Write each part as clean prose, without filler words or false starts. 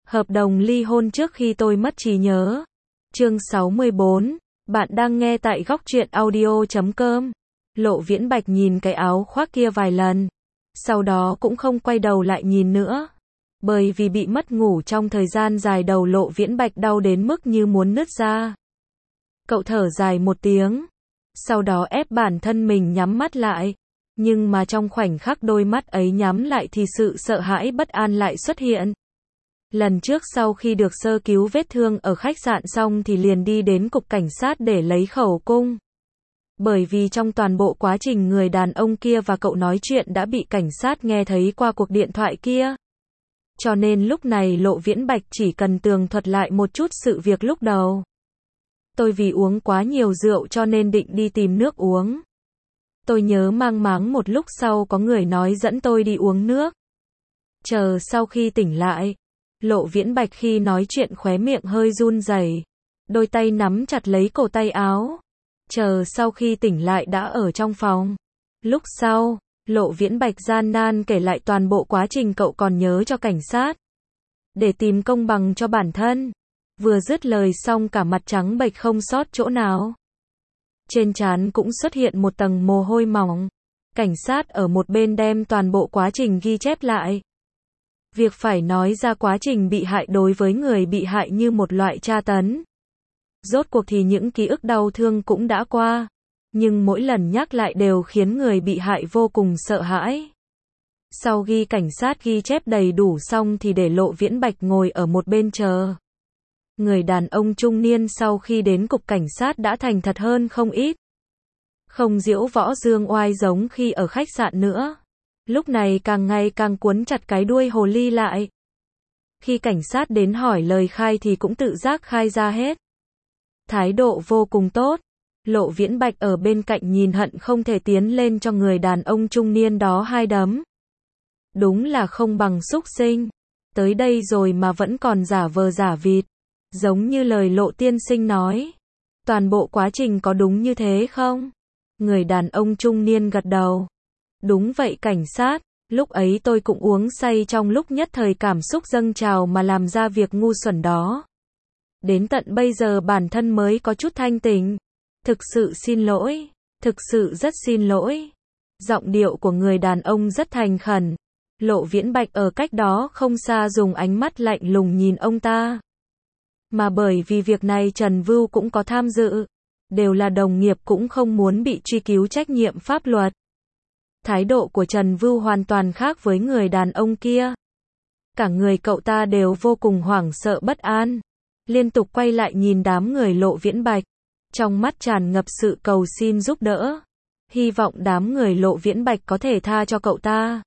Hợp đồng ly hôn trước khi tôi mất trí nhớ. Chương 64. Bạn đang nghe tại Góc Truyện Audio.com. Lộ Viễn Bạch nhìn cái áo khoác kia vài lần. Sau đó cũng không quay đầu lại nhìn nữa. Bởi vì bị mất ngủ trong thời gian dài, đầu Lộ Viễn Bạch đau đến mức như muốn nứt ra. Cậu thở dài một tiếng. Sau đó ép bản thân mình nhắm mắt lại. Nhưng mà trong khoảnh khắc đôi mắt ấy nhắm lại thì sự sợ hãi bất an lại xuất hiện. Lần trước sau khi được sơ cứu vết thương ở khách sạn xong thì liền đi đến cục cảnh sát để lấy khẩu cung. Bởi vì trong toàn bộ quá trình người đàn ông kia và cậu nói chuyện đã bị cảnh sát nghe thấy qua cuộc điện thoại kia. Cho nên lúc này Lộ Viễn Bạch chỉ cần tường thuật lại một chút sự việc lúc đầu. Tôi vì uống quá nhiều rượu cho nên định đi tìm nước uống. Tôi nhớ mang máng một lúc sau có người nói dẫn tôi đi uống nước. Chờ sau khi tỉnh lại, Lộ Viễn Bạch khi nói chuyện khóe miệng hơi run rẩy, đôi tay nắm chặt lấy cổ tay áo. Chờ sau khi tỉnh lại đã ở trong phòng. Lúc sau, Lộ Viễn Bạch gian nan kể lại toàn bộ quá trình cậu còn nhớ cho cảnh sát. Để tìm công bằng cho bản thân. Vừa dứt lời xong cả mặt trắng bệch không sót chỗ nào. Trên trán cũng xuất hiện một tầng mồ hôi mỏng. Cảnh sát ở một bên đem toàn bộ quá trình ghi chép lại. Việc phải nói ra quá trình bị hại đối với người bị hại như một loại tra tấn. Rốt cuộc thì những ký ức đau thương cũng đã qua. Nhưng mỗi lần nhắc lại đều khiến người bị hại vô cùng sợ hãi. Sau khi cảnh sát ghi chép đầy đủ xong thì để Lộ Viễn Bạch ngồi ở một bên chờ. Người đàn ông trung niên sau khi đến cục cảnh sát đã thành thật hơn không ít. Không diễu võ dương oai giống khi ở khách sạn nữa. Lúc này càng ngày càng cuốn chặt cái đuôi hồ ly lại. Khi cảnh sát đến hỏi lời khai thì cũng tự giác khai ra hết. Thái độ vô cùng tốt. Lộ Viễn Bạch ở bên cạnh nhìn hận không thể tiến lên cho người đàn ông trung niên đó hai đấm. Đúng là không bằng súc sinh. Tới đây rồi mà vẫn còn giả vờ giả vịt. Giống như lời Lộ tiên sinh nói. Toàn bộ quá trình có đúng như thế không? Người đàn ông trung niên gật đầu. Đúng vậy cảnh sát, lúc ấy tôi cũng uống say trong lúc nhất thời cảm xúc dâng trào mà làm ra việc ngu xuẩn đó. Đến tận bây giờ bản thân mới có chút thanh tỉnh. Thực sự xin lỗi, thực sự rất xin lỗi. Giọng điệu của người đàn ông rất thành khẩn. Lộ Viễn Bạch ở cách đó không xa dùng ánh mắt lạnh lùng nhìn ông ta. Mà bởi vì việc này Trần Vưu cũng có tham dự. Đều là đồng nghiệp cũng không muốn bị truy cứu trách nhiệm pháp luật. Thái độ của Trần Vưu hoàn toàn khác với người đàn ông kia. Cả người cậu ta đều vô cùng hoảng sợ bất an. Liên tục quay lại nhìn đám người Lộ Viễn Bạch. Trong mắt tràn ngập sự cầu xin giúp đỡ. Hy vọng đám người Lộ Viễn Bạch có thể tha cho cậu ta.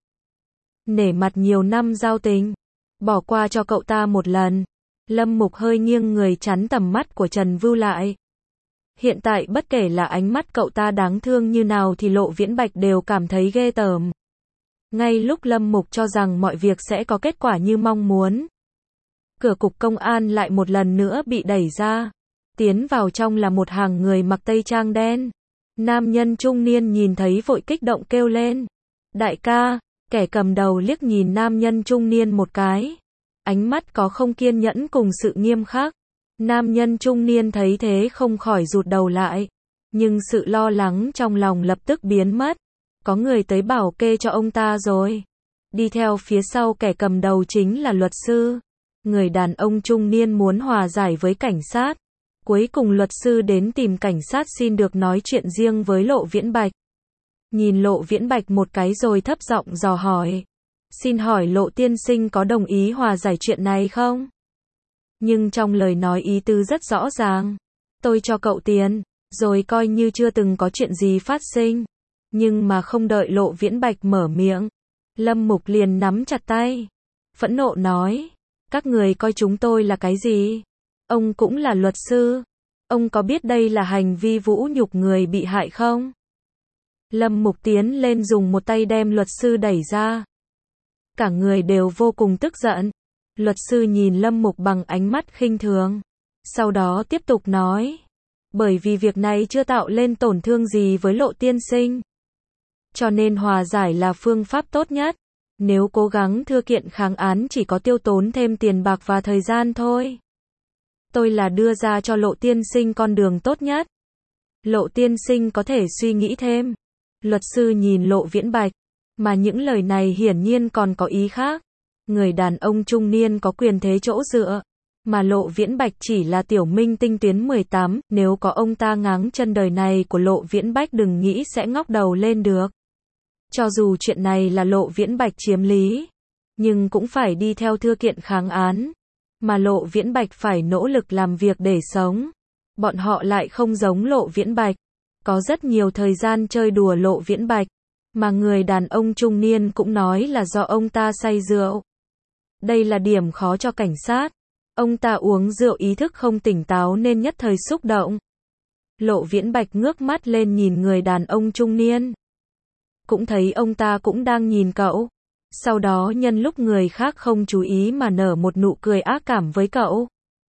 Nể mặt nhiều năm giao tình. Bỏ qua cho cậu ta một lần. Lâm Mục hơi nghiêng người chắn tầm mắt của Trần Vưu lại. Hiện tại bất kể là ánh mắt cậu ta đáng thương như nào thì Lộ Viễn Bạch đều cảm thấy ghê tởm. Ngay lúc Lâm Mục cho rằng mọi việc sẽ có kết quả như mong muốn. Cửa cục công an lại một lần nữa bị đẩy ra. Tiến vào trong là một hàng người mặc tây trang đen. Nam nhân trung niên nhìn thấy vội kích động kêu lên. Đại ca, kẻ cầm đầu liếc nhìn nam nhân trung niên một cái. Ánh mắt có không kiên nhẫn cùng sự nghiêm khắc. Nam nhân trung niên thấy thế không khỏi rụt đầu lại. Nhưng sự lo lắng trong lòng lập tức biến mất. Có người tới bảo kê cho ông ta rồi. Đi theo phía sau kẻ cầm đầu chính là luật sư. Người đàn ông trung niên muốn hòa giải với cảnh sát. Cuối cùng luật sư đến tìm cảnh sát xin được nói chuyện riêng với Lộ Viễn Bạch. Nhìn Lộ Viễn Bạch một cái rồi thấp giọng dò hỏi. Xin hỏi Lộ tiên sinh có đồng ý hòa giải chuyện này không? Nhưng trong lời nói ý tứ rất rõ ràng. Tôi cho cậu tiền, rồi coi như chưa từng có chuyện gì phát sinh. Nhưng mà không đợi Lộ Viễn Bạch mở miệng. Lâm Mục liền nắm chặt tay. Phẫn nộ nói. Các người coi chúng tôi là cái gì? Ông cũng là luật sư. Ông có biết đây là hành vi vũ nhục người bị hại không? Lâm Mục tiến lên dùng một tay đem luật sư đẩy ra. Cả người đều vô cùng tức giận. Luật sư nhìn Lâm Mục bằng ánh mắt khinh thường. Sau đó tiếp tục nói. Bởi vì việc này chưa tạo lên tổn thương gì với Lộ tiên sinh. Cho nên hòa giải là phương pháp tốt nhất. Nếu cố gắng thưa kiện kháng án chỉ có tiêu tốn thêm tiền bạc và thời gian thôi. Tôi là đưa ra cho Lộ tiên sinh con đường tốt nhất. Lộ tiên sinh có thể suy nghĩ thêm. Luật sư nhìn Lộ Viễn Bạch, mà những lời này hiển nhiên còn có ý khác. Người đàn ông trung niên có quyền thế chỗ dựa, mà Lộ Viễn Bạch chỉ là tiểu minh tinh tuyến 18, nếu có ông ta ngáng chân đời này của Lộ Viễn Bạch đừng nghĩ sẽ ngóc đầu lên được. Cho dù chuyện này là Lộ Viễn Bạch chiếm lý, nhưng cũng phải đi theo thư kiện kháng án, mà Lộ Viễn Bạch phải nỗ lực làm việc để sống. Bọn họ lại không giống Lộ Viễn Bạch, có rất nhiều thời gian chơi đùa Lộ Viễn Bạch, mà người đàn ông trung niên cũng nói là do ông ta say rượu. Đây là điểm khó cho cảnh sát. Ông ta uống rượu ý thức không tỉnh táo nên nhất thời xúc động. Lộ Viễn Bạch ngước mắt lên nhìn người đàn ông trung niên. Cũng thấy ông ta cũng đang nhìn cậu. Sau đó nhân lúc người khác không chú ý mà nở một nụ cười ác cảm với cậu.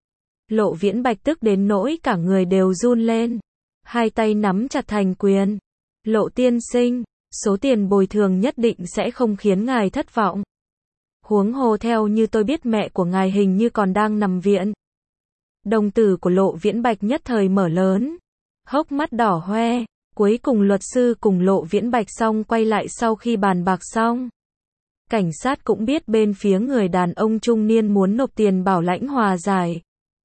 Lộ Viễn Bạch tức đến nỗi cả người đều run lên. Hai tay nắm chặt thành quyền. Lộ tiên sinh, số tiền bồi thường nhất định sẽ không khiến ngài thất vọng. Huống hồ theo như tôi biết mẹ của ngài hình như còn đang nằm viện. Đồng tử của Lộ Viễn Bạch nhất thời mở lớn. Hốc mắt đỏ hoe. Cuối cùng luật sư cùng Lộ Viễn Bạch xong quay lại sau khi bàn bạc xong. Cảnh sát cũng biết bên phía người đàn ông trung niên muốn nộp tiền bảo lãnh hòa giải.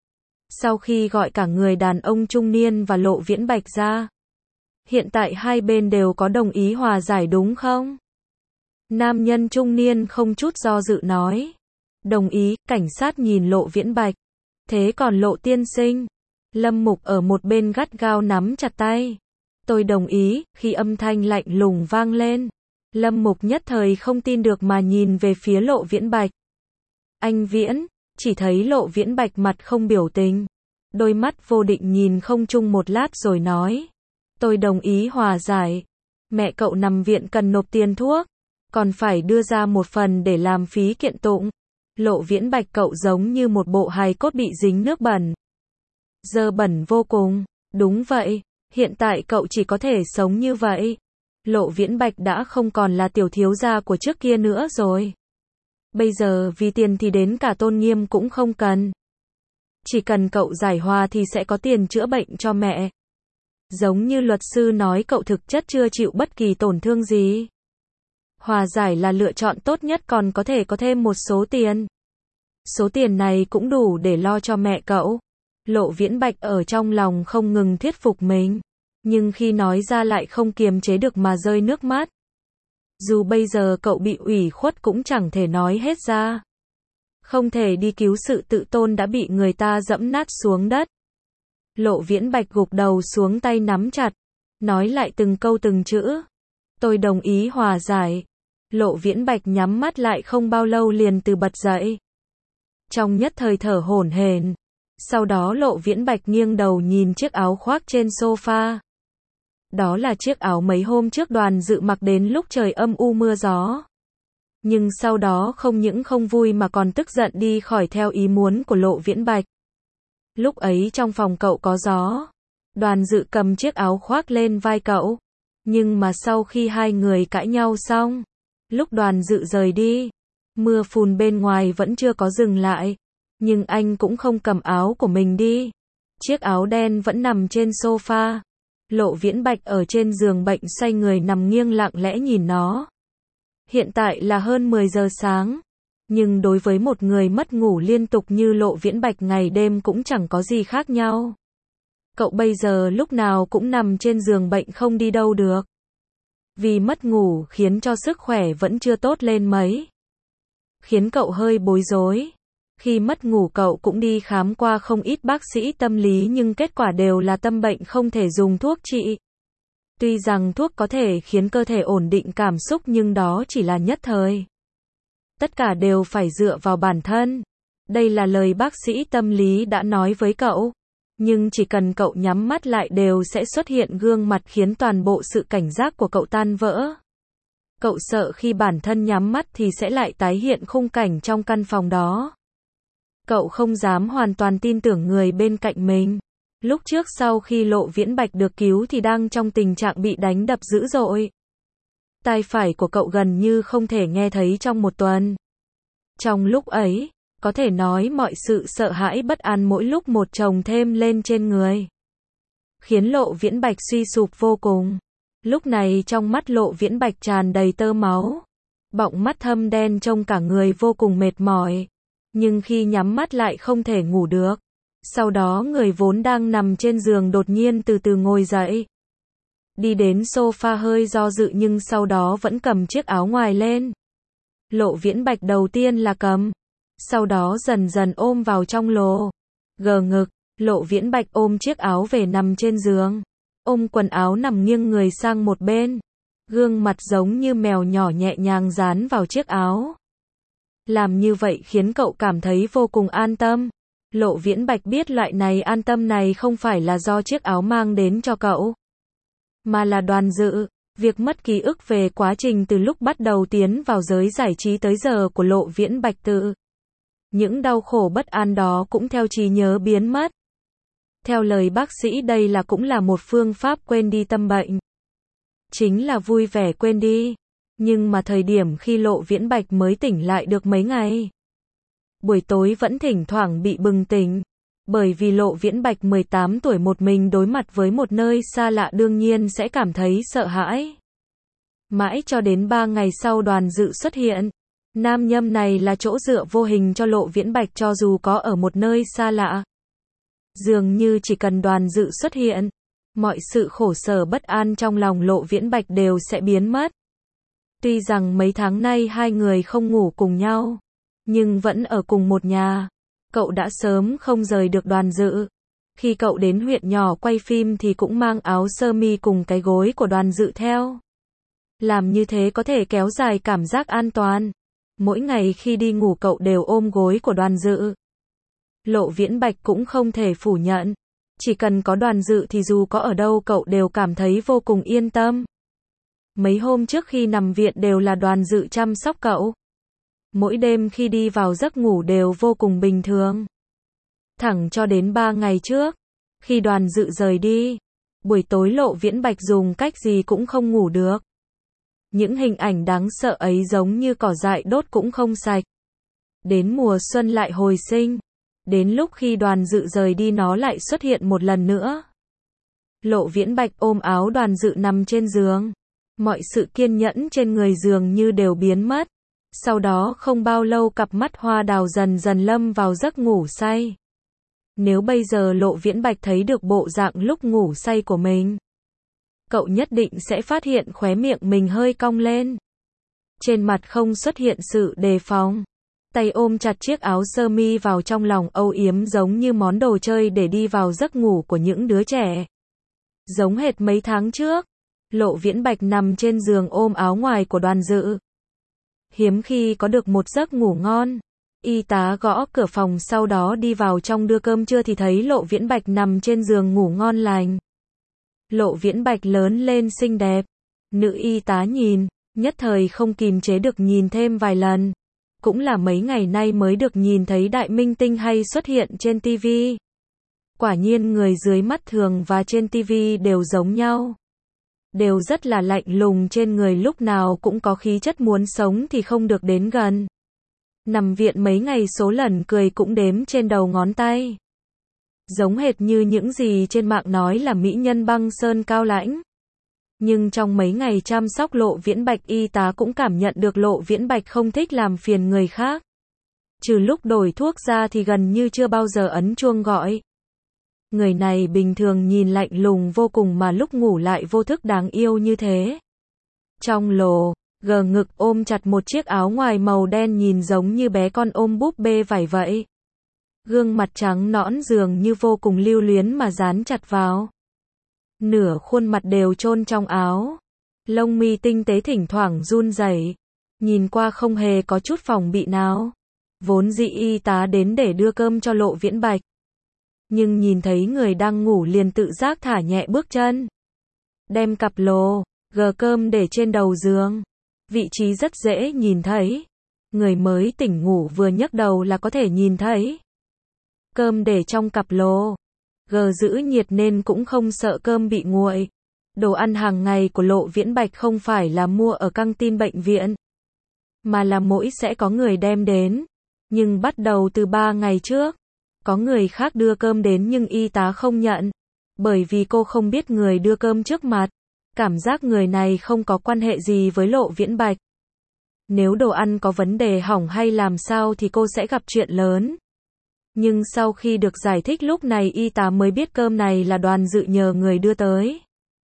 Sau khi gọi cả người đàn ông trung niên và Lộ Viễn Bạch ra. Hiện tại hai bên đều có đồng ý hòa giải đúng không? Nam nhân trung niên không chút do dự nói. Đồng ý, cảnh sát nhìn Lộ Viễn Bạch. Thế còn Lộ tiên sinh? Lâm Mục ở một bên gắt gao nắm chặt tay. Tôi đồng ý, khi âm thanh lạnh lùng vang lên. Lâm Mục nhất thời không tin được mà nhìn về phía Lộ Viễn Bạch. Anh Viễn, chỉ thấy Lộ Viễn Bạch mặt không biểu tình. Đôi mắt vô định nhìn không chung một lát rồi nói. Tôi đồng ý hòa giải. Mẹ cậu nằm viện cần nộp tiền thuốc. Còn phải đưa ra một phần để làm phí kiện tụng. Lộ Viễn Bạch cậu giống như một bộ hài cốt bị dính nước bẩn. Dơ bẩn vô cùng. Đúng vậy, hiện tại cậu chỉ có thể sống như vậy. Lộ Viễn Bạch đã không còn là tiểu thiếu gia của trước kia nữa rồi. Bây giờ vì tiền thì đến cả tôn nghiêm cũng không cần. Chỉ cần cậu giải hòa thì sẽ có tiền chữa bệnh cho mẹ. Giống như luật sư nói cậu thực chất chưa chịu bất kỳ tổn thương gì. Hòa giải là lựa chọn tốt nhất còn có thể có thêm một số tiền. Số tiền này cũng đủ để lo cho mẹ cậu. Lộ Viễn Bạch ở trong lòng không ngừng thuyết phục mình. Nhưng khi nói ra lại không kiềm chế được mà rơi nước mắt. Dù bây giờ cậu bị ủy khuất cũng chẳng thể nói hết ra. Không thể đi cứu sự tự tôn đã bị người ta dẫm nát xuống đất. Lộ Viễn Bạch gục đầu xuống tay nắm chặt. Nói lại từng câu từng chữ. Tôi đồng ý hòa giải. Lộ Viễn Bạch nhắm mắt lại không bao lâu liền từ bật dậy. Trong nhất thời thở hổn hển. Sau đó Lộ Viễn Bạch nghiêng đầu nhìn chiếc áo khoác trên sofa. Đó là chiếc áo mấy hôm trước Đoàn Dự mặc đến lúc trời âm u mưa gió. Nhưng sau đó không những không vui mà còn tức giận đi khỏi theo ý muốn của Lộ Viễn Bạch. Lúc ấy trong phòng cậu có gió. Đoàn Dự cầm chiếc áo khoác lên vai cậu. Nhưng mà sau khi hai người cãi nhau xong, lúc Đoàn Dự rời đi, mưa phùn bên ngoài vẫn chưa có dừng lại. Nhưng anh cũng không cầm áo của mình đi. Chiếc áo đen vẫn nằm trên sofa. Lộ Viễn Bạch ở trên giường bệnh xoay người nằm nghiêng lặng lẽ nhìn nó. Hiện tại là hơn 10 giờ sáng. Nhưng đối với một người mất ngủ liên tục như Lộ Viễn Bạch ngày đêm cũng chẳng có gì khác nhau. Cậu bây giờ lúc nào cũng nằm trên giường bệnh không đi đâu được. Vì mất ngủ khiến cho sức khỏe vẫn chưa tốt lên mấy. Khiến cậu hơi bối rối. Khi mất ngủ cậu cũng đi khám qua không ít bác sĩ tâm lý nhưng kết quả đều là tâm bệnh không thể dùng thuốc trị. Tuy rằng thuốc có thể khiến cơ thể ổn định cảm xúc nhưng đó chỉ là nhất thời. Tất cả đều phải dựa vào bản thân. Đây là lời bác sĩ tâm lý đã nói với cậu. Nhưng chỉ cần cậu nhắm mắt lại đều sẽ xuất hiện gương mặt khiến toàn bộ sự cảnh giác của cậu tan vỡ. Cậu sợ khi bản thân nhắm mắt thì sẽ lại tái hiện khung cảnh trong căn phòng đó. Cậu không dám hoàn toàn tin tưởng người bên cạnh mình. Lúc trước sau khi Lộ Viễn Bạch được cứu thì đang trong tình trạng bị đánh đập dữ dội. Tai phải của cậu gần như không thể nghe thấy trong một tuần. Trong lúc ấy, có thể nói mọi sự sợ hãi bất an mỗi lúc một chồng thêm lên trên người, khiến Lộ Viễn Bạch suy sụp vô cùng. Lúc này trong mắt Lộ Viễn Bạch tràn đầy tơ máu, bọng mắt thâm đen trông cả người vô cùng mệt mỏi, nhưng khi nhắm mắt lại không thể ngủ được. Sau đó người vốn đang nằm trên giường đột nhiên từ từ ngồi dậy, đi đến sofa hơi do dự nhưng sau đó vẫn cầm chiếc áo ngoài lên. Lộ Viễn Bạch đầu tiên là cầm, sau đó dần dần ôm vào trong lồ. Gờ ngực, Lộ Viễn Bạch ôm chiếc áo về nằm trên giường, ôm quần áo nằm nghiêng người sang một bên, gương mặt giống như mèo nhỏ nhẹ nhàng dán vào chiếc áo. Làm như vậy khiến cậu cảm thấy vô cùng an tâm. Lộ Viễn Bạch biết loại này an tâm này không phải là do chiếc áo mang đến cho cậu, mà là Đoàn Dự. Việc mất ký ức về quá trình từ lúc bắt đầu tiến vào giới giải trí tới giờ của Lộ Viễn Bạch tự. Những đau khổ bất an đó cũng theo trí nhớ biến mất. Theo lời bác sĩ đây cũng là một phương pháp quên đi tâm bệnh. Chính là vui vẻ quên đi. Nhưng mà thời điểm khi Lộ Viễn Bạch mới tỉnh lại được mấy ngày, buổi tối vẫn thỉnh thoảng bị bừng tỉnh. Bởi vì Lộ Viễn Bạch 18 tuổi một mình đối mặt với một nơi xa lạ đương nhiên sẽ cảm thấy sợ hãi. Mãi cho đến 3 ngày sau Đoàn Dự xuất hiện. Nam nhân này là chỗ dựa vô hình cho Lộ Viễn Bạch cho dù có ở một nơi xa lạ. Dường như chỉ cần Đoàn Dự xuất hiện, mọi sự khổ sở bất an trong lòng Lộ Viễn Bạch đều sẽ biến mất. Tuy rằng mấy tháng nay hai người không ngủ cùng nhau, nhưng vẫn ở cùng một nhà. Cậu đã sớm không rời được Đoàn Dự. Khi cậu đến huyện nhỏ quay phim thì cũng mang áo sơ mi cùng cái gối của Đoàn Dự theo. Làm như thế có thể kéo dài cảm giác an toàn. Mỗi ngày khi đi ngủ cậu đều ôm gối của Đoàn Dự. Lộ Viễn Bạch cũng không thể phủ nhận. Chỉ cần có Đoàn Dự thì dù có ở đâu cậu đều cảm thấy vô cùng yên tâm. Mấy hôm trước khi nằm viện đều là Đoàn Dự chăm sóc cậu. Mỗi đêm khi đi vào giấc ngủ đều vô cùng bình thường. Thẳng cho đến 3 ngày trước, khi Đoàn Dự rời đi, buổi tối Lộ Viễn Bạch dùng cách gì cũng không ngủ được. Những hình ảnh đáng sợ ấy giống như cỏ dại đốt cũng không sạch. Đến mùa xuân lại hồi sinh. Đến lúc khi Đoàn Dự rời đi nó lại xuất hiện một lần nữa. Lộ Viễn Bạch ôm áo Đoàn Dự nằm trên giường. Mọi sự kiên nhẫn trên người dường như đều biến mất. Sau đó không bao lâu cặp mắt hoa đào dần dần lâm vào giấc ngủ say. Nếu bây giờ Lộ Viễn Bạch thấy được bộ dạng lúc ngủ say của mình, cậu nhất định sẽ phát hiện khóe miệng mình hơi cong lên. Trên mặt không xuất hiện sự đề phòng. Tay ôm chặt chiếc áo sơ mi vào trong lòng âu yếm giống như món đồ chơi để đi vào giấc ngủ của những đứa trẻ. Giống hệt mấy tháng trước, Lộ Viễn Bạch nằm trên giường ôm áo ngoài của Đoàn Dự. Hiếm khi có được một giấc ngủ ngon. Y tá gõ cửa phòng sau đó đi vào trong đưa cơm trưa thì thấy Lộ Viễn Bạch nằm trên giường ngủ ngon lành. Lộ Viễn Bạch lớn lên xinh đẹp. Nữ y tá nhìn, nhất thời không kìm chế được nhìn thêm vài lần. Cũng là mấy ngày nay mới được nhìn thấy đại minh tinh hay xuất hiện trên TV. Quả nhiên người dưới mắt thường và trên TV đều giống nhau. Đều rất là lạnh lùng trên người lúc nào cũng có khí chất muốn sống thì không được đến gần. Nằm viện mấy ngày số lần cười cũng đếm trên đầu ngón tay. Giống hệt như những gì trên mạng nói là mỹ nhân băng sơn cao lãnh. Nhưng trong mấy ngày chăm sóc Lộ Viễn Bạch y tá cũng cảm nhận được Lộ Viễn Bạch không thích làm phiền người khác. Trừ lúc đổi thuốc ra thì gần như chưa bao giờ ấn chuông gọi. Người này bình thường nhìn lạnh lùng vô cùng mà lúc ngủ lại vô thức đáng yêu như thế. Trong lồ, gờ ngực ôm chặt một chiếc áo ngoài màu đen nhìn giống như bé con ôm búp bê vải vậy. Gương mặt trắng nõn dường như vô cùng lưu luyến mà dán chặt vào. Nửa khuôn mặt đều chôn trong áo. Lông mi tinh tế thỉnh thoảng run rẩy, nhìn qua không hề có chút phòng bị nào. Vốn dĩ y tá đến để đưa cơm cho Lộ Viễn Bạch. Nhưng nhìn thấy người đang ngủ liền tự giác thả nhẹ bước chân. Đem cặp lồ, gờ cơm để trên đầu giường. Vị trí rất dễ nhìn thấy. Người mới tỉnh ngủ vừa nhấc đầu là có thể nhìn thấy. Cơm để trong cặp lồ. Gờ giữ nhiệt nên cũng không sợ cơm bị nguội. Đồ ăn hàng ngày của Lộ Viễn Bạch không phải là mua ở căng tin bệnh viện, mà là mỗi sẽ có người đem đến. Nhưng bắt đầu từ 3 ngày trước, có người khác đưa cơm đến nhưng y tá không nhận. Bởi vì cô không biết người đưa cơm trước mặt. Cảm giác người này không có quan hệ gì với Lộ Viễn Bạch. Nếu đồ ăn có vấn đề hỏng hay làm sao thì cô sẽ gặp chuyện lớn. Nhưng sau khi được giải thích lúc này y tá mới biết cơm này là Đoàn Dự nhờ người đưa tới.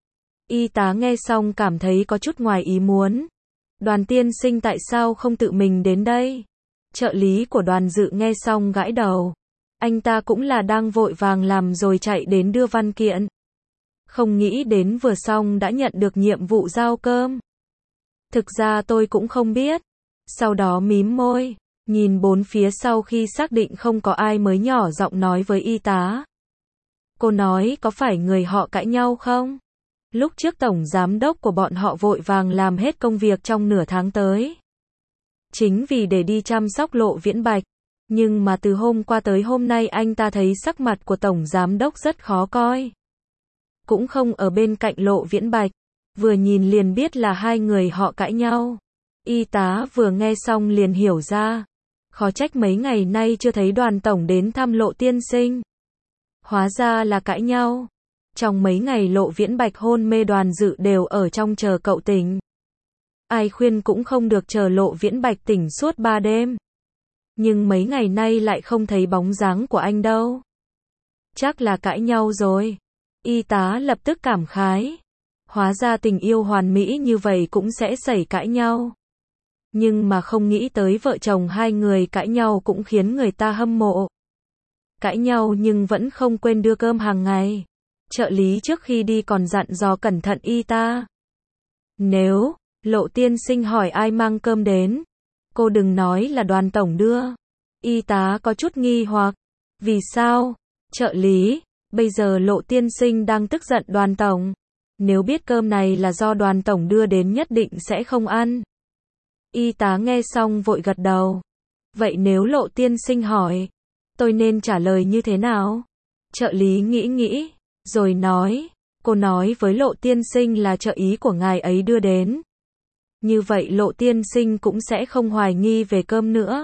Y tá nghe xong cảm thấy có chút ngoài ý muốn. Đoàn tiên sinh tại sao không tự mình đến đây? Trợ lý của Đoàn Dự nghe xong gãi đầu. Anh ta cũng là đang vội vàng làm rồi chạy đến đưa văn kiện. Không nghĩ đến vừa xong đã nhận được nhiệm vụ giao cơm. Thực ra tôi cũng không biết. Sau đó mím môi, nhìn bốn phía sau khi xác định không có ai mới nhỏ giọng nói với y tá. Cô nói có phải người họ cãi nhau không? Lúc trước tổng giám đốc của bọn họ vội vàng làm hết công việc trong nửa tháng tới. Chính vì để đi chăm sóc Lộ Viễn Bạch. Nhưng mà từ hôm qua tới hôm nay anh ta thấy sắc mặt của tổng giám đốc rất khó coi. Cũng không ở bên cạnh Lộ Viễn Bạch. Vừa nhìn liền biết là hai người họ cãi nhau. Y tá vừa nghe xong liền hiểu ra. Khó trách mấy ngày nay chưa thấy Đoàn tổng đến thăm Lộ tiên sinh. Hóa ra là cãi nhau. Trong mấy ngày Lộ Viễn Bạch hôn mê Đoàn Dự đều ở trong chờ cậu tỉnh. Ai khuyên cũng không được chờ Lộ Viễn Bạch tỉnh suốt 3 đêm. Nhưng mấy ngày nay lại không thấy bóng dáng của anh đâu. Chắc là cãi nhau rồi. Y tá lập tức cảm khái. Hóa ra tình yêu hoàn mỹ như vậy cũng sẽ xảy cãi nhau. Nhưng mà không nghĩ tới vợ chồng hai người cãi nhau cũng khiến người ta hâm mộ. Cãi nhau nhưng vẫn không quên đưa cơm hàng ngày. Trợ lý trước khi đi còn dặn dò cẩn thận y tá. Nếu Lộ tiên sinh hỏi ai mang cơm đến, cô đừng nói là Đoàn tổng đưa. Y tá có chút nghi hoặc. Vì sao? Trợ lý, bây giờ Lộ tiên sinh đang tức giận Đoàn tổng. Nếu biết cơm này là do Đoàn tổng đưa đến nhất định sẽ không ăn. Y tá nghe xong vội gật đầu. Vậy nếu Lộ tiên sinh hỏi, tôi nên trả lời như thế nào? Trợ lý nghĩ, rồi nói, cô nói với Lộ tiên sinh là trợ ý của ngài ấy đưa đến. Như vậy Lộ tiên sinh cũng sẽ không hoài nghi về cơm nữa.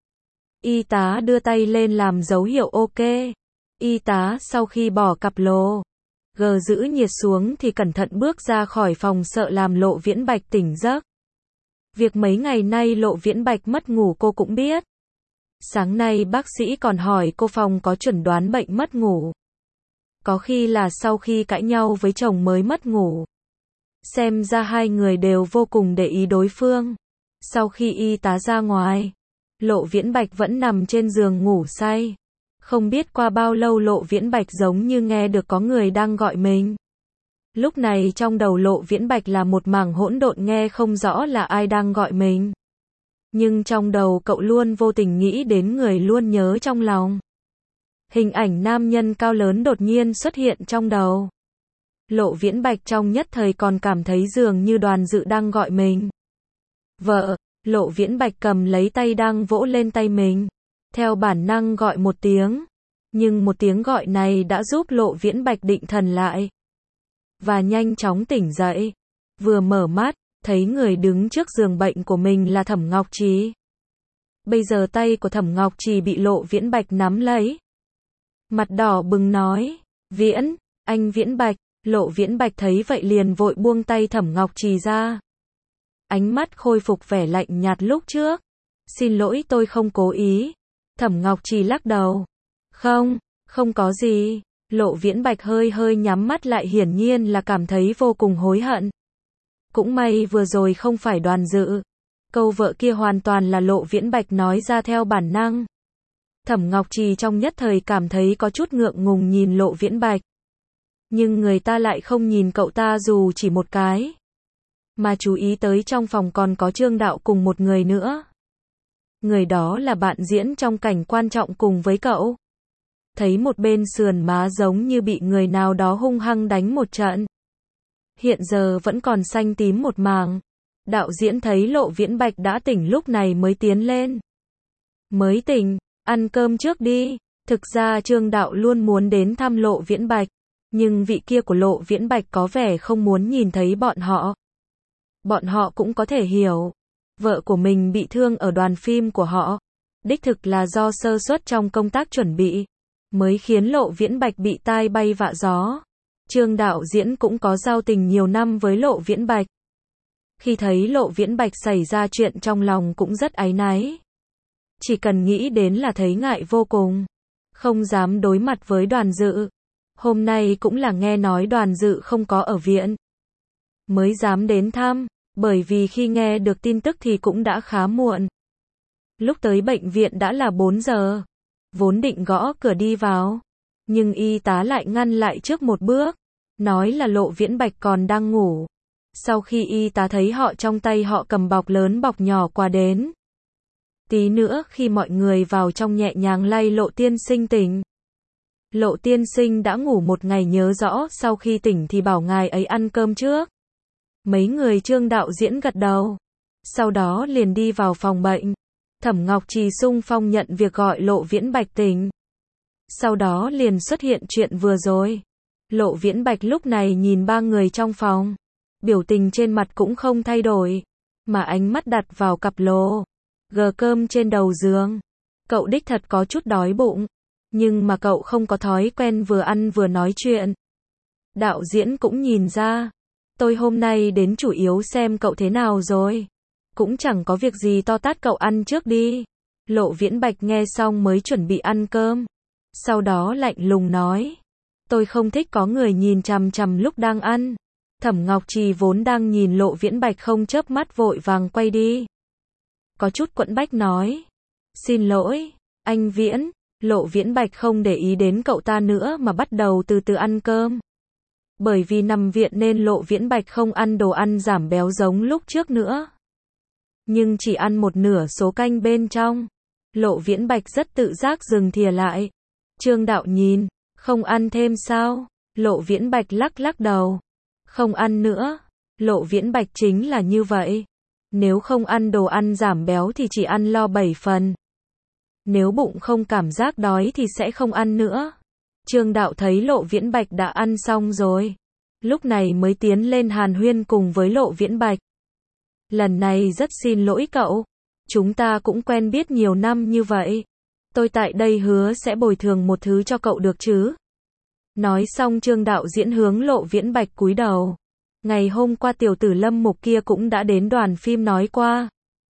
Y tá đưa tay lên làm dấu hiệu ok. Y tá sau khi bỏ cặp lô giữ nhiệt xuống thì cẩn thận bước ra khỏi phòng sợ làm Lộ Viễn Bạch tỉnh giấc. Việc mấy ngày nay Lộ Viễn Bạch mất ngủ cô cũng biết. Sáng nay bác sĩ còn hỏi cô phòng có chuẩn đoán bệnh mất ngủ. Có khi là sau khi cãi nhau với chồng mới mất ngủ. Xem ra hai người đều vô cùng để ý đối phương. Sau khi y tá ra ngoài, Lộ Viễn Bạch vẫn nằm trên giường ngủ say. Không biết qua bao lâu Lộ Viễn Bạch giống như nghe được có người đang gọi mình. Lúc này trong đầu Lộ Viễn Bạch là một mảng hỗn độn nghe không rõ là ai đang gọi mình. Nhưng trong đầu cậu luôn vô tình nghĩ đến người luôn nhớ trong lòng. Hình ảnh nam nhân cao lớn đột nhiên xuất hiện trong đầu. Lộ Viễn Bạch trong nhất thời còn cảm thấy dường như Đoàn Dự đang gọi mình. Vợ, Lộ Viễn Bạch cầm lấy tay đang vỗ lên tay mình. Theo bản năng gọi một tiếng. Nhưng một tiếng gọi này đã giúp Lộ Viễn Bạch định thần lại. Và nhanh chóng tỉnh dậy. Vừa mở mắt, thấy người đứng trước giường bệnh của mình là Thẩm Ngọc Trì. Bây giờ tay của Thẩm Ngọc Trì bị Lộ Viễn Bạch nắm lấy. Mặt đỏ bừng nói, anh Viễn Bạch. Lộ Viễn Bạch thấy vậy liền vội buông tay Thẩm Ngọc Trì ra. Ánh mắt khôi phục vẻ lạnh nhạt lúc trước. Xin lỗi tôi không cố ý. Thẩm Ngọc Trì lắc đầu. Không có gì. Lộ Viễn Bạch hơi nhắm mắt lại hiển nhiên là cảm thấy vô cùng hối hận. Cũng may vừa rồi không phải Đoàn Dự. Câu vợ kia hoàn toàn là Lộ Viễn Bạch nói ra theo bản năng. Thẩm Ngọc Trì trong nhất thời cảm thấy có chút ngượng ngùng nhìn Lộ Viễn Bạch. Nhưng người ta lại không nhìn cậu ta dù chỉ một cái. Mà chú ý tới trong phòng còn có Trương Đạo cùng một người nữa. Người đó là bạn diễn trong cảnh quan trọng cùng với cậu. Thấy một bên sườn má giống như bị người nào đó hung hăng đánh một trận. Hiện giờ vẫn còn xanh tím một mảng. Đạo diễn thấy Lộ Viễn Bạch đã tỉnh lúc này mới tiến lên. Mới tỉnh, ăn cơm trước đi. Thực ra Trương Đạo luôn muốn đến thăm Lộ Viễn Bạch. Nhưng vị kia của Lộ Viễn Bạch có vẻ không muốn nhìn thấy bọn họ. Bọn họ cũng có thể hiểu. Vợ của mình bị thương ở đoàn phim của họ. Đích thực là do sơ suất trong công tác chuẩn bị. Mới khiến Lộ Viễn Bạch bị tai bay vạ gió. Trương đạo diễn cũng có giao tình nhiều năm với Lộ Viễn Bạch. Khi thấy Lộ Viễn Bạch xảy ra chuyện trong lòng cũng rất áy náy. Chỉ cần nghĩ đến là thấy ngại vô cùng. Không dám đối mặt với Đoàn Dự. Hôm nay cũng là nghe nói Đoàn Dự không có ở viện. Mới dám đến thăm, bởi vì khi nghe được tin tức thì cũng đã khá muộn. Lúc tới bệnh viện đã là 4 giờ. Vốn định gõ cửa đi vào. Nhưng y tá lại ngăn lại trước một bước. Nói là Lộ Viễn Bạch còn đang ngủ. Sau khi y tá thấy họ trong tay họ cầm bọc lớn bọc nhỏ qua đến. Tí nữa khi mọi người vào trong nhẹ nhàng lay Lộ tiên sinh tỉnh. Lộ tiên sinh đã ngủ một ngày nhớ rõ sau khi tỉnh thì bảo ngài ấy ăn cơm trước. Mấy người Trương đạo diễn gật đầu. Sau đó liền đi vào phòng bệnh. Thẩm Ngọc Trì xung phong nhận việc gọi Lộ Viễn Bạch tỉnh. Sau đó liền xuất hiện chuyện vừa rồi. Lộ Viễn Bạch lúc này nhìn ba người trong phòng. Biểu tình trên mặt cũng không thay đổi. Mà ánh mắt đặt vào cặp lô gờ cơm trên đầu giường. Cậu đích thật có chút đói bụng. Nhưng mà cậu không có thói quen vừa ăn vừa nói chuyện. Đạo diễn cũng nhìn ra. Tôi hôm nay đến chủ yếu xem cậu thế nào rồi. Cũng chẳng có việc gì to tát, cậu ăn trước đi. Lộ Viễn Bạch nghe xong mới chuẩn bị ăn cơm. Sau đó lạnh lùng nói. Tôi không thích có người nhìn chằm chằm lúc đang ăn. Thẩm Ngọc Trì vốn đang nhìn Lộ Viễn Bạch không chớp mắt vội vàng quay đi. Có chút quẫn bách nói. Xin lỗi, anh Viễn. Lộ Viễn Bạch không để ý đến cậu ta nữa mà bắt đầu từ từ ăn cơm. Bởi vì nằm viện nên Lộ Viễn Bạch không ăn đồ ăn giảm béo giống lúc trước nữa. Nhưng chỉ ăn một nửa số canh bên trong. Lộ Viễn Bạch rất tự giác dừng thìa lại. Trương đạo nhìn, không ăn thêm sao? Lộ Viễn Bạch lắc lắc đầu. Không ăn nữa. Lộ Viễn Bạch chính là như vậy. Nếu không ăn đồ ăn giảm béo thì chỉ ăn lo 7 phần. Nếu bụng không cảm giác đói thì sẽ không ăn nữa. Trương đạo thấy Lộ Viễn Bạch đã ăn xong rồi. Lúc này mới tiến lên hàn huyên cùng với Lộ Viễn Bạch. Lần này rất xin lỗi cậu. Chúng ta cũng quen biết nhiều năm như vậy. Tôi tại đây hứa sẽ bồi thường một thứ cho cậu được chứ. Nói xong Trương đạo diễn hướng Lộ Viễn Bạch cúi đầu. Ngày hôm qua tiểu tử Lâm Mục kia cũng đã đến đoàn phim nói qua.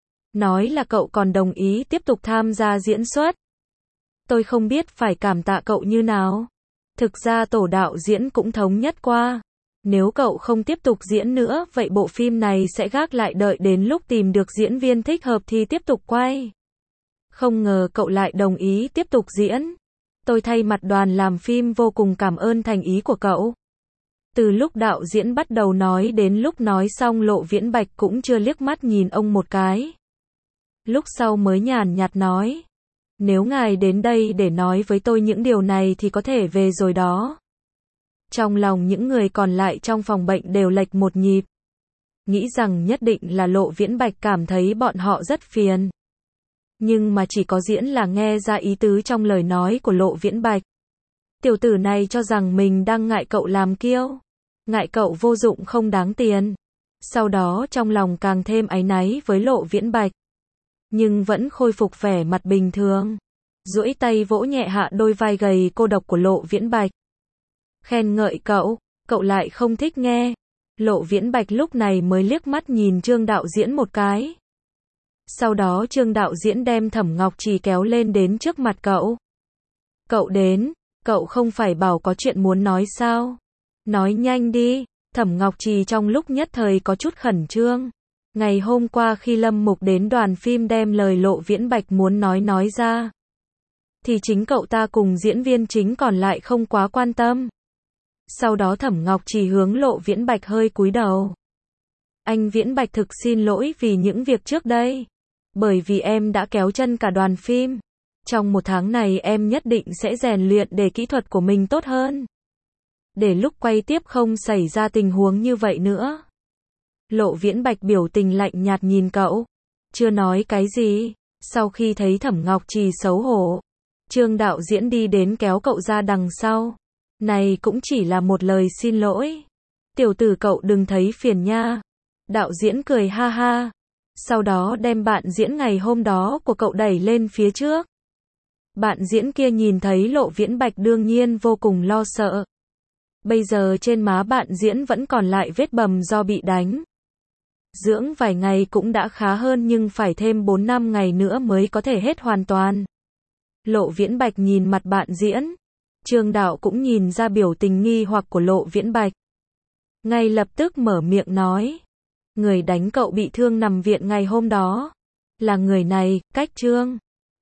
Nói là cậu còn đồng ý tiếp tục tham gia diễn xuất. Tôi không biết phải cảm tạ cậu như nào. Thực ra tổ đạo diễn cũng thống nhất qua. Nếu cậu không tiếp tục diễn nữa, vậy bộ phim này sẽ gác lại đợi đến lúc tìm được diễn viên thích hợp thì tiếp tục quay. Không ngờ cậu lại đồng ý tiếp tục diễn. Tôi thay mặt đoàn làm phim vô cùng cảm ơn thành ý của cậu. Từ lúc đạo diễn bắt đầu nói đến lúc nói xong Lộ Viễn Bạch cũng chưa liếc mắt nhìn ông một cái. Lúc sau mới nhàn nhạt nói. Nếu ngài đến đây để nói với tôi những điều này thì có thể về rồi đó. Trong lòng những người còn lại trong phòng bệnh đều lệch một nhịp. Nghĩ rằng nhất định là Lộ Viễn Bạch cảm thấy bọn họ rất phiền. Nhưng mà chỉ có diễn là nghe ra ý tứ trong lời nói của Lộ Viễn Bạch. Tiểu tử này cho rằng mình đang ngại cậu làm kiêu. Ngại cậu vô dụng không đáng tiền. Sau đó trong lòng càng thêm áy náy với Lộ Viễn Bạch. Nhưng vẫn khôi phục vẻ mặt bình thường. Duỗi tay vỗ nhẹ hạ đôi vai gầy cô độc của Lộ Viễn Bạch. Khen ngợi cậu, cậu lại không thích nghe. Lộ Viễn Bạch lúc này mới liếc mắt nhìn Trương đạo diễn một cái. Sau đó Trương đạo diễn đem Thẩm Ngọc Trì kéo lên đến trước mặt cậu. Cậu đến, cậu không phải bảo có chuyện muốn nói sao? Nói nhanh đi. Thẩm Ngọc Trì trong lúc nhất thời có chút khẩn trương. Ngày hôm qua khi Lâm Mục đến đoàn phim đem lời Lộ Viễn Bạch muốn nói ra. Thì chính cậu ta cùng diễn viên chính còn lại không quá quan tâm. Sau đó Thẩm Ngọc Trì hướng Lộ Viễn Bạch hơi cúi đầu. Anh Viễn Bạch thực xin lỗi vì những việc trước đây. Bởi vì em đã kéo chân cả đoàn phim. Trong một tháng này em nhất định sẽ rèn luyện để kỹ thuật của mình tốt hơn. Để lúc quay tiếp không xảy ra tình huống như vậy nữa. Lộ Viễn Bạch biểu tình lạnh nhạt nhìn cậu. Chưa nói cái gì. Sau khi thấy Thẩm Ngọc Trì xấu hổ. Trương đạo diễn đi đến kéo cậu ra đằng sau. Này cũng chỉ là một lời xin lỗi. Tiểu tử cậu đừng thấy phiền nha. Đạo diễn cười ha ha. Sau đó đem bạn diễn ngày hôm đó của cậu đẩy lên phía trước. Bạn diễn kia nhìn thấy Lộ Viễn Bạch đương nhiên vô cùng lo sợ. Bây giờ trên má bạn diễn vẫn còn lại vết bầm do bị đánh. Dưỡng vài ngày cũng đã khá hơn nhưng phải thêm 4-5 ngày nữa mới có thể hết hoàn toàn. Lộ Viễn Bạch nhìn mặt bạn diễn. Trương Đạo cũng nhìn ra biểu tình nghi hoặc của Lộ Viễn Bạch. Ngay lập tức mở miệng nói. Người đánh cậu bị thương nằm viện ngày hôm đó. Là người này, cách Trương.